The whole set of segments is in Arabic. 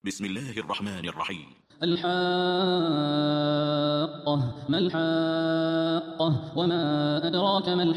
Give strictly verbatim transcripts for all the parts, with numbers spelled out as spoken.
بسم الله الرحمن الرحيم. الحاقة ما الحاقة وما أدراك ما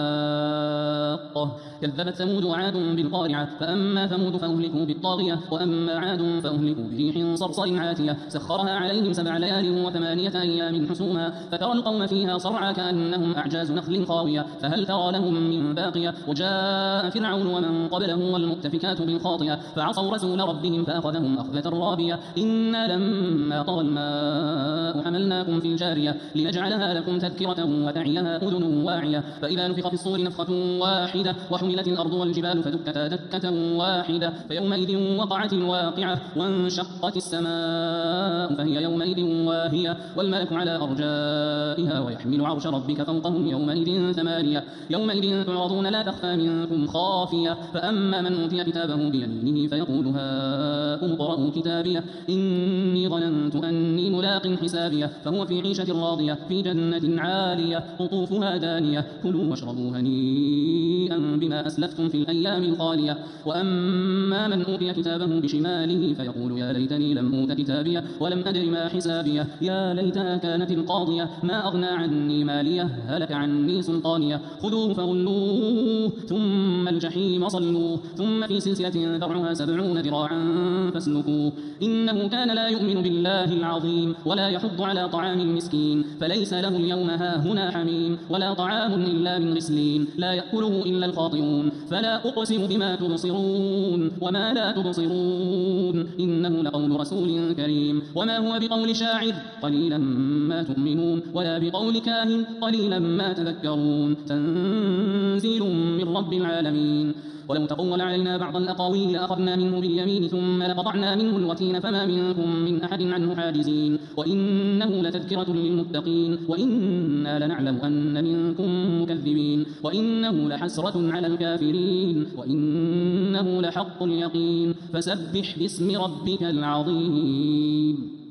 الحاقة كذبت ثمود وعاد بالقارعة فأما ثمود فأهلكوا بالطاغية وأما عاد فأهلكوا بريح صرصر عاتية سخرها عليهم سبع ليال وثمانية أيام حسوما فترى القوم فيها صرعى كأنهم أعجاز نخل خاوية فهل ترى لهم من باقية وجاء فرعون ومن قبله والمؤتفكات بالخاطئة فعصوا رسول ربهم فأخذهم أخذة رابية إنا لما طغى الماء حملناكم في الجارية لنجعلها لكم تذكرة وتعيها أذن واعية فإذا نفخ في الصور نفخة واحدة وحملت الأرض والجبال فدكتا دكة واحدة فيومئذ وقعت الواقعة وانشقت السماء فهي يومئذ واهية والملك على أرجائها ويحمل عرش ربك فوقهم يومئذ ثمانية يومئذ تعرضون لا تخفى منكم خافية فأما من أوتي كتابه بيمينه فيقول هاؤم اقرءوا كتابيه إني ظننت أني ملاق حسابيه فهو في عيشة راضية في جنة عالية قطوفها دانية كلوا واشربوا هنيئا بما أسلفتم في الأيام الخالية وأما من أوتي كتابه بشماله فيقول يا ليتني لم أوت كتابيه ولم أدر ما حسابيه يا ليتها كانت القاضية ما أغنى عني ماليه هلك عني سلطانيه خذوه فغلوه ثم الجحيم صلوه ثم في سلسلة ذرعها سبعون ذراعا فاسلكوه إنه كان لا يؤمن بالله العظيم ولا يحض على طعام المسكين فليس له اليوم هاهنا حميم ولا طعام إلا من غسلين لا يأكله إلا الخاطئون فلا أقسم بما تبصرون وما لا تبصرون إنه لقول رسول كريم وما هو بقول شاعر قليلا ما تؤمنون ولا بقول كاهن قليلا ما تذكرون تنزيل من رب العالمين ولو تقول علينا بعض الأقاويل لأخذنا منه باليمين ثم لقطعنا منه الوتين فما منكم من أحد عنه حاجزين وإنه لتذكرة للمتقين وإنا لنعلم أن منكم مكذبين وإنه لحسرة على الكافرين وإنه لحق اليقين فسبح باسم ربك العظيم.